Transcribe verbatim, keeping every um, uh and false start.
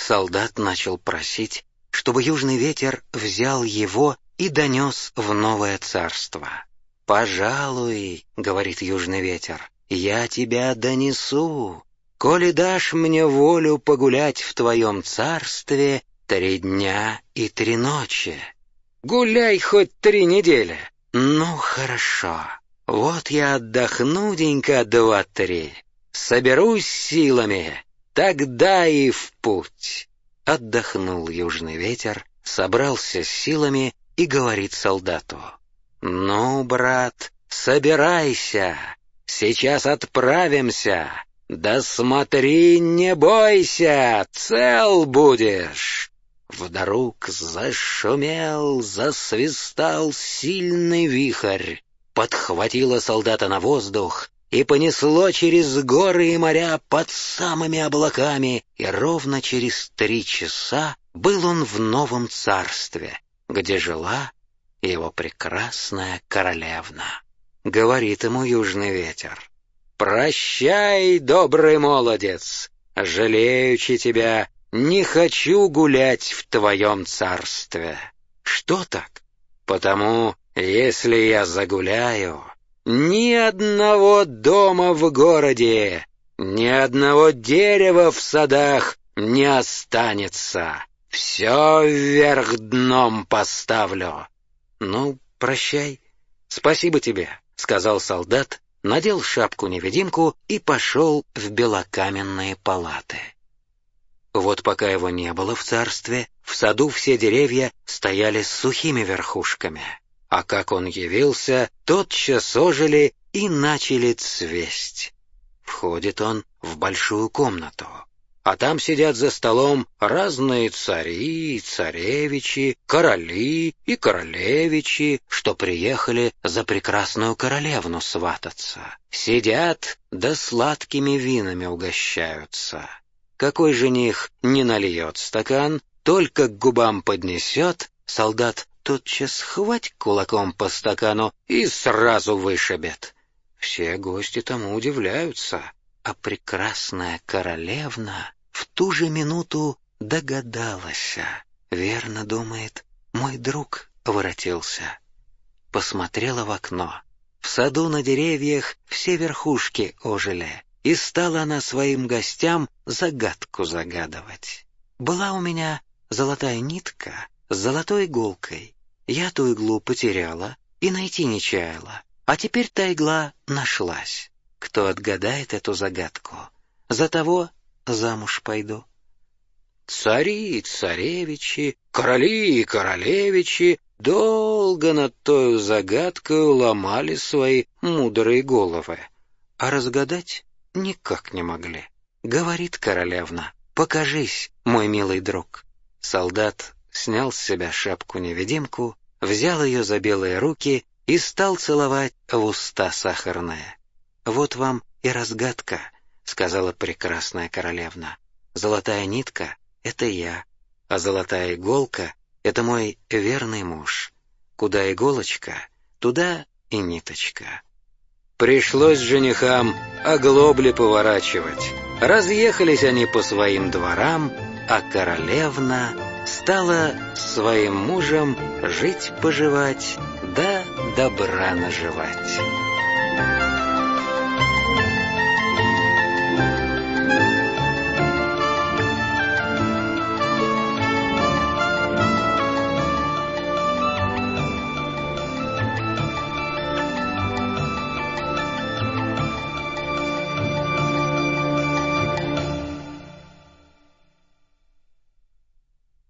солдат начал просить, чтобы южный ветер взял его и донес в новое царство. «Пожалуй, — говорит южный ветер, — я тебя донесу, коли дашь мне волю погулять в твоем царстве три дня и три ночи». «Гуляй хоть три недели». «Ну, хорошо, вот я отдохну денька два-три, соберусь силами, тогда и в путь». Отдохнул южный ветер, собрался с силами и говорит солдату: «Ну, брат, собирайся, сейчас отправимся, да смотри, не бойся, цел будешь». Вдруг зашумел, засвистал сильный вихрь, подхватило солдата на воздух и понесло через горы и моря под самыми облаками, и ровно через три часа был он в новом царстве, где жила его прекрасная королевна. Говорит ему южный ветер: «Прощай, добрый молодец, жалеючи тебя, не хочу гулять в твоем царстве». «Что так?» «Потому, если я загуляю, ни одного дома в городе, ни одного дерева в садах не останется. Все вверх дном поставлю». «Ну, прощай, спасибо тебе», — сказал солдат, надел шапку-невидимку и пошел в белокаменные палаты. Вот пока его не было в царстве, в саду все деревья стояли с сухими верхушками, а как он явился, тотчас ожили и начали цвесть. Входит он в большую комнату, а там сидят за столом разные цари, царевичи, короли и королевичи, что приехали за прекрасную королевну свататься. Сидят, да сладкими винами угощаются. Какой жених не нальет стакан, только к губам поднесет, солдат тотчас хвать кулаком по стакану и сразу вышибет. Все гости тому удивляются, а прекрасная королевна в ту же минуту догадалась. Верно, думает, мой друг воротился. Посмотрела в окно. В саду на деревьях все верхушки ожили, и стала она своим гостям загадку загадывать. Была у меня золотая нитка с золотой иголкой. Я ту иглу потеряла и найти не чаяла, а теперь та игла нашлась. Кто отгадает эту загадку, за того замуж пойду». Цари и царевичи, короли и королевичи долго над той загадкой ломали свои мудрые головы, а разгадать никак не могли. Говорит королевна: «Покажись, мой милый друг». Солдат снял с себя шапку-невидимку, взял ее за белые руки и стал целовать в уста сахарные. «Вот вам и разгадка», — сказала прекрасная королевна. «Золотая нитка — это я, а золотая иголка — это мой верный муж. Куда иголочка, туда и ниточка». Пришлось женихам оглобли поворачивать. Разъехались они по своим дворам, а королевна стала с своим мужем жить-поживать, да добра наживать.